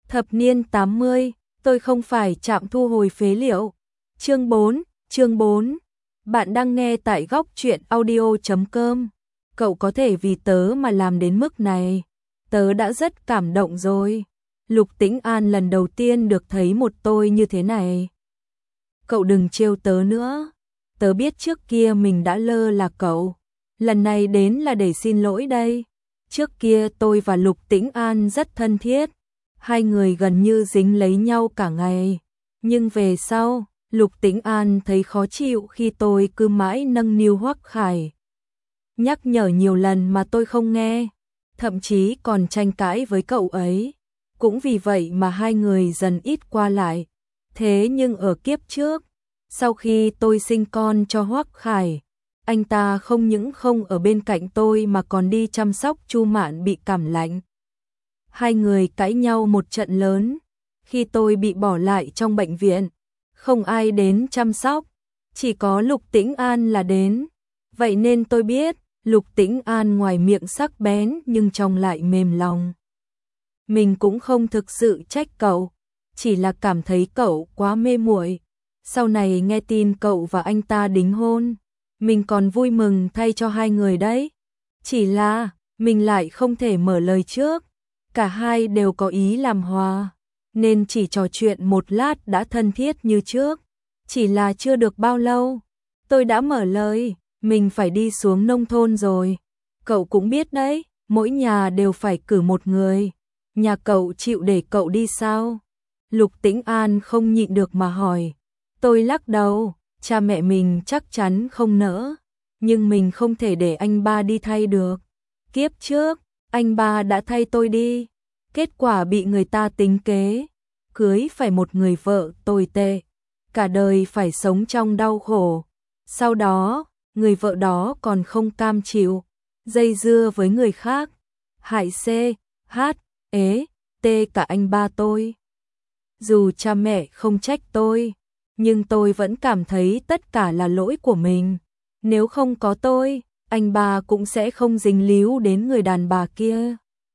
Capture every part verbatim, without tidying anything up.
Thập niên tám mươi, tôi không phải trạm thu hồi phế liệu. Chương bốn, chương bốn. Bạn đang nghe tại góc truyện audio chấm com. Cậu có thể vì tớ mà làm đến mức này. Tớ đã rất cảm động rồi. Lục Tĩnh An lần đầu tiên được thấy một tôi như thế này. Cậu đừng trêu tớ nữa. Tớ biết trước kia mình đã lơ là cậu. Lần này đến là để xin lỗi đây. Trước kia tôi và Lục Tĩnh An rất thân thiết. Hai người gần như dính lấy nhau cả ngày. Nhưng về sau, Lục Tĩnh An thấy khó chịu khi tôi cứ mãi nâng niu Hoắc Khải. Nhắc nhở nhiều lần mà tôi không nghe. Thậm chí còn tranh cãi với cậu ấy. Cũng vì vậy mà hai người dần ít qua lại. Thế nhưng ở kiếp trước, sau khi tôi sinh con cho Hoắc Khải, anh ta không những không ở bên cạnh tôi mà còn đi chăm sóc Chu Mạn bị cảm lạnh. Hai người cãi nhau một trận lớn. Khi tôi bị bỏ lại trong bệnh viện, không ai đến chăm sóc, chỉ có Lục Tĩnh An là đến. Vậy nên tôi biết, Lục Tĩnh An ngoài miệng sắc bén nhưng trong lại mềm lòng. Mình cũng không thực sự trách cậu, chỉ là cảm thấy cậu quá mê muội. Sau này nghe tin cậu và anh ta đính hôn, mình còn vui mừng thay cho hai người đấy. Chỉ là, mình lại không thể mở lời trước. Cả hai đều có ý làm hòa, nên chỉ trò chuyện một lát đã thân thiết như trước. Chỉ là chưa được bao lâu, tôi đã mở lời, mình phải đi xuống nông thôn rồi. Cậu cũng biết đấy, mỗi nhà đều phải cử một người. Nhà cậu chịu để cậu đi sao? Lục Tĩnh An không nhịn được mà hỏi. Tôi lắc đầu, cha mẹ mình chắc chắn không nỡ, nhưng mình không thể để anh ba đi thay được. Kiếp trước, anh ba đã thay tôi đi, kết quả bị người ta tính kế, cưới phải một người vợ tồi tệ, cả đời phải sống trong đau khổ. Sau đó, người vợ đó còn không cam chịu, dây dưa với người khác, hại C, H, ế, T cả anh ba tôi. Dù cha mẹ không trách tôi, nhưng tôi vẫn cảm thấy tất cả là lỗi của mình. Nếu không có tôi, anh ba cũng sẽ không dính líu đến người đàn bà kia.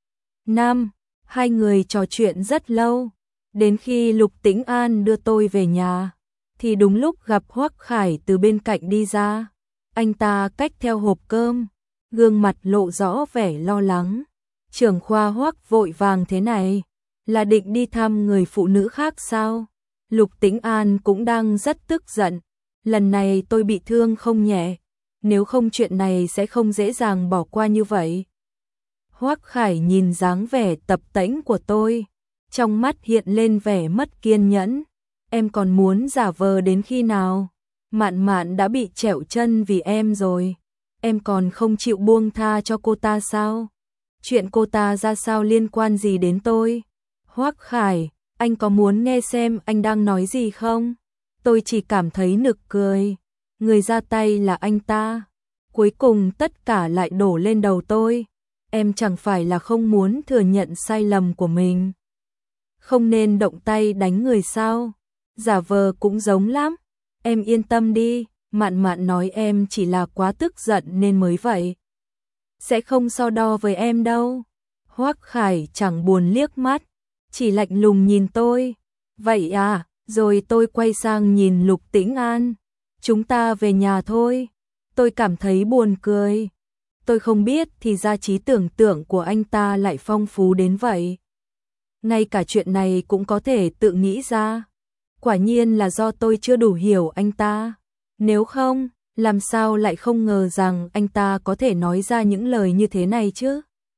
Năm, hai người trò chuyện rất lâu, đến khi Lục Tĩnh An đưa tôi về nhà, thì đúng lúc gặp Hoắc Khải từ bên cạnh đi ra. Anh ta xách theo hộp cơm, gương mặt lộ rõ vẻ lo lắng. Trưởng khoa Hoắc vội vàng thế này, là định đi thăm người phụ nữ khác sao? Lục Tĩnh An cũng đang rất tức giận. Lần này tôi bị thương không nhẹ, nếu không chuyện này sẽ không dễ dàng bỏ qua như vậy. Hoắc Khải nhìn dáng vẻ tập tễnh của tôi, trong mắt hiện lên vẻ mất kiên nhẫn. Em còn muốn giả vờ đến khi nào? Mạn Mạn đã bị trẹo chân vì em rồi, em còn không chịu buông tha cho cô ta sao? Chuyện cô ta ra sao liên quan gì đến tôi? Hoắc Khải, anh có muốn nghe xem anh đang nói gì không? Tôi chỉ cảm thấy nực cười. Người ra tay là anh ta. Cuối cùng tất cả lại đổ lên đầu tôi. Em chẳng phải là không muốn thừa nhận sai lầm của mình. Không nên động tay đánh người sao? Giả vờ cũng giống lắm. Em yên tâm đi, Mạn Mạn nói em chỉ là quá tức giận nên mới vậy. Sẽ không so đo với em đâu. Hoắc Khải chẳng buồn liếc mắt, chỉ lạnh lùng nhìn tôi. Vậy à, rồi tôi quay sang nhìn Lục Tĩnh An. Chúng ta về nhà thôi. Tôi cảm thấy buồn cười. Tôi không biết thì ra trí tưởng tượng của anh ta lại phong phú đến vậy. Ngay cả chuyện này cũng có thể tự nghĩ ra. Quả nhiên là do tôi chưa đủ hiểu anh ta. Nếu không, làm sao lại không ngờ rằng anh ta có thể nói ra những lời như thế này chứ?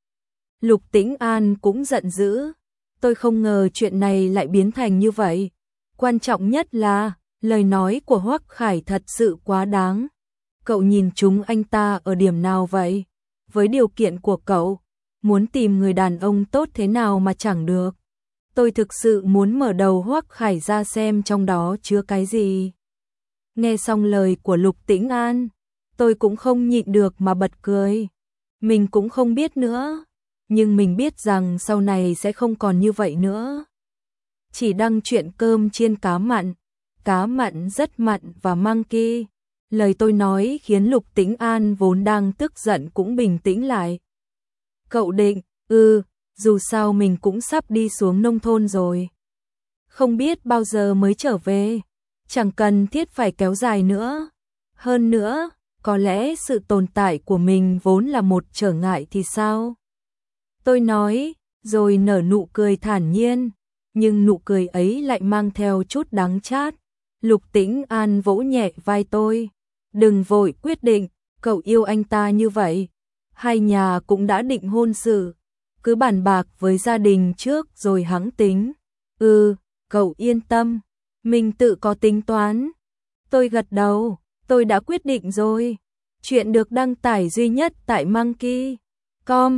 Lục Tĩnh An cũng giận dữ. Tôi không ngờ chuyện này lại biến thành như vậy. Quan trọng nhất là, lời nói của Hoắc Khải thật sự quá đáng. Cậu nhìn chúng anh ta ở điểm nào vậy? Với điều kiện của cậu, muốn tìm người đàn ông tốt thế nào mà chẳng được. Tôi thực sự muốn mở đầu Hoắc Khải ra xem trong đó chứa cái gì. Nghe xong lời của Lục Tĩnh An, tôi cũng không nhịn được mà bật cười. Mình cũng không biết nữa, nhưng mình biết rằng sau này sẽ không còn như vậy nữa. Chỉ đăng chuyện cơm chiên cá mặn, cá mặn rất mặn và mang ki. Lời tôi nói khiến Lục Tĩnh An vốn đang tức giận cũng bình tĩnh lại. Cậu định, ừ, dù sao mình cũng sắp đi xuống nông thôn rồi. Không biết bao giờ mới trở về, chẳng cần thiết phải kéo dài nữa. Hơn nữa, có lẽ sự tồn tại của mình vốn là một trở ngại thì sao? Tôi nói, rồi nở nụ cười thản nhiên, nhưng nụ cười ấy lại mang theo chút đắng chát. Lục Tĩnh An vỗ nhẹ vai tôi, đừng vội quyết định, cậu yêu anh ta như vậy. Hai nhà cũng đã định hôn sự, cứ bàn bạc với gia đình trước rồi hẵng tính. Ừ, cậu yên tâm, mình tự có tính toán. Tôi gật đầu, tôi đã quyết định rồi. Chuyện được đăng tải duy nhất tại Monkey chấm com.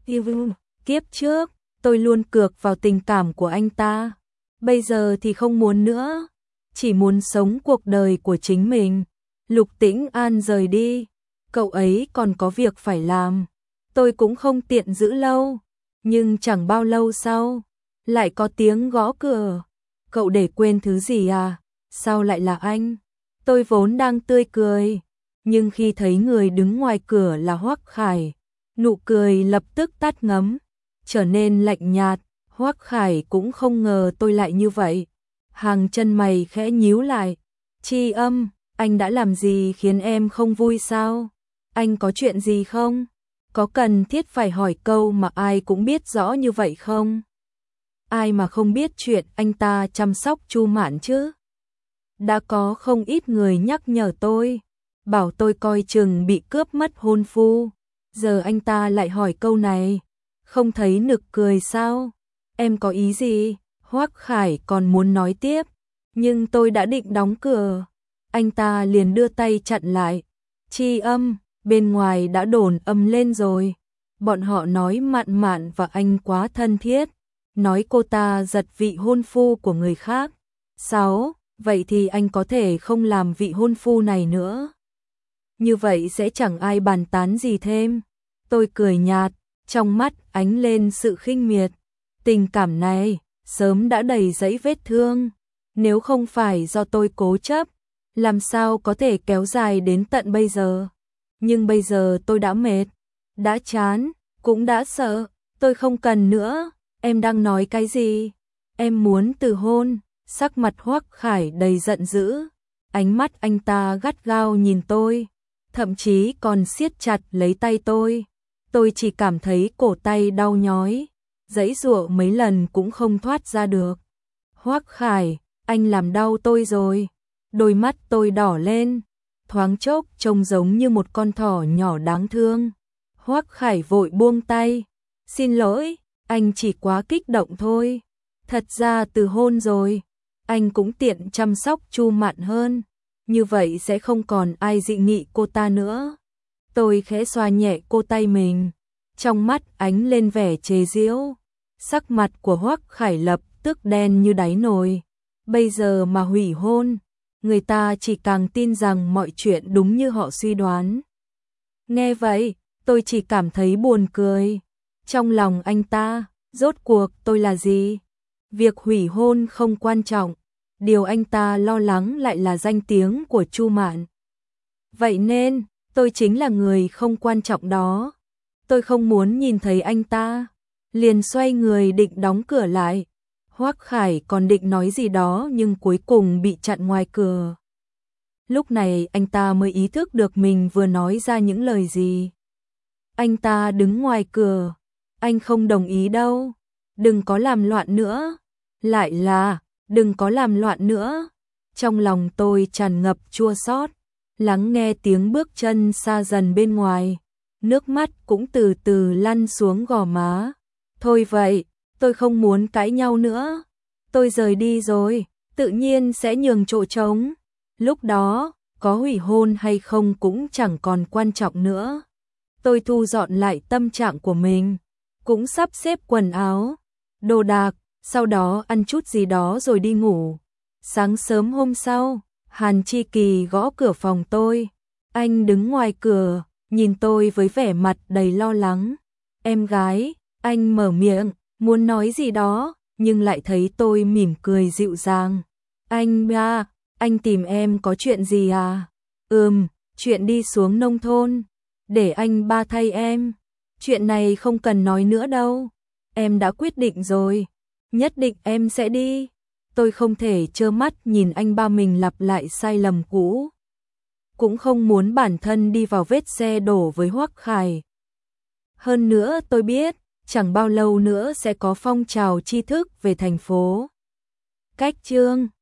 Kiếp trước, tôi luôn cược vào tình cảm của anh ta. Bây giờ thì không muốn nữa, chỉ muốn sống cuộc đời của chính mình. Lục Tĩnh An rời đi, cậu ấy còn có việc phải làm. Tôi cũng không tiện giữ lâu, nhưng chẳng bao lâu sau, lại có tiếng gõ cửa. Cậu để quên thứ gì à? Sao lại là anh? Tôi vốn đang tươi cười, nhưng khi thấy người đứng ngoài cửa là Hoắc Khải, nụ cười lập tức tắt ngấm, trở nên lạnh nhạt. Hoắc Khải cũng không ngờ tôi lại như vậy. Hàng chân mày khẽ nhíu lại. Tri Âm, anh đã làm gì khiến em không vui sao? Anh có chuyện gì không? Có cần thiết phải hỏi câu mà ai cũng biết rõ như vậy không? Ai mà không biết chuyện anh ta chăm sóc Chu Mạn chứ? Đã có không ít người nhắc nhở tôi, bảo tôi coi chừng bị cướp mất hôn phu. Giờ anh ta lại hỏi câu này, không thấy nực cười sao? Em có ý gì? Hoắc Khải còn muốn nói tiếp, nhưng tôi đã định đóng cửa. Anh ta liền đưa tay chặn lại. Tri Âm, bên ngoài đã đồn âm lên rồi. Bọn họ nói Mạn Mạn và anh quá thân thiết, nói cô ta giật vị hôn phu của người khác. Sáu, vậy thì anh có thể không làm vị hôn phu này nữa. Như vậy sẽ chẳng ai bàn tán gì thêm. Tôi cười nhạt, trong mắt ánh lên sự khinh miệt. Tình cảm này sớm đã đầy dẫy vết thương, nếu không phải do tôi cố chấp, làm sao có thể kéo dài đến tận bây giờ. Nhưng bây giờ tôi đã mệt, đã chán, cũng đã sợ. Tôi không cần nữa. Em đang nói cái gì? Em muốn từ hôn. Sắc mặt Hoắc Khải đầy giận dữ, ánh mắt anh ta gắt gao nhìn tôi, thậm chí còn siết chặt lấy tay tôi. Tôi chỉ cảm thấy cổ tay đau nhói, giãy giụa mấy lần cũng không thoát ra được. Hoắc Khải, anh làm đau tôi rồi. Đôi mắt tôi đỏ lên, thoáng chốc trông giống như một con thỏ nhỏ đáng thương. Hoắc Khải vội buông tay. Xin lỗi, anh chỉ quá kích động thôi. Thật ra từ hôn rồi, anh cũng tiện chăm sóc Chu Mạn hơn, như vậy sẽ không còn ai dị nghị cô ta nữa. Tôi khẽ xoa nhẹ cô tay mình, trong mắt ánh lên vẻ chế giễu. Sắc mặt của Hoắc Khải lập tức đen như đáy nồi. Bây giờ mà hủy hôn, người ta chỉ càng tin rằng mọi chuyện đúng như họ suy đoán. Nghe vậy, tôi chỉ cảm thấy buồn cười. Trong lòng anh ta, rốt cuộc tôi là gì? Việc hủy hôn không quan trọng, điều anh ta lo lắng lại là danh tiếng của Chu Mạn. Vậy nên, tôi chính là người không quan trọng đó. Tôi không muốn nhìn thấy anh ta, liền xoay người định đóng cửa lại. Hoắc Khải còn định nói gì đó nhưng cuối cùng bị chặn ngoài cửa. Lúc này anh ta mới ý thức được mình vừa nói ra những lời gì. Anh ta đứng ngoài cửa, anh không đồng ý đâu, đừng có làm loạn nữa. Lại là, đừng có làm loạn nữa. Trong lòng tôi tràn ngập chua xót, lắng nghe tiếng bước chân xa dần bên ngoài, nước mắt cũng từ từ lăn xuống gò má. Thôi vậy, tôi không muốn cãi nhau nữa. Tôi rời đi rồi, tự nhiên sẽ nhường chỗ trống. Lúc đó, có hủy hôn hay không cũng chẳng còn quan trọng nữa. Tôi thu dọn lại tâm trạng của mình, cũng sắp xếp quần áo, đồ đạc, sau đó ăn chút gì đó rồi đi ngủ. Sáng sớm hôm sau, Hàn Chi Kỳ gõ cửa phòng tôi. Anh đứng ngoài cửa, nhìn tôi với vẻ mặt đầy lo lắng. Em gái, anh mở miệng, muốn nói gì đó, nhưng lại thấy tôi mỉm cười dịu dàng. Anh ba, anh tìm em có chuyện gì à? Ừm, chuyện đi xuống nông thôn, để anh ba thay em. Chuyện này không cần nói nữa đâu. Em đã quyết định rồi, nhất định em sẽ đi. Tôi không thể trơ mắt nhìn anh ba mình lặp lại sai lầm cũ. Cũng không muốn bản thân đi vào vết xe đổ với Hoắc Khải. Hơn nữa tôi biết, chẳng bao lâu nữa sẽ có phong trào tri thức về thành phố. Cách Trương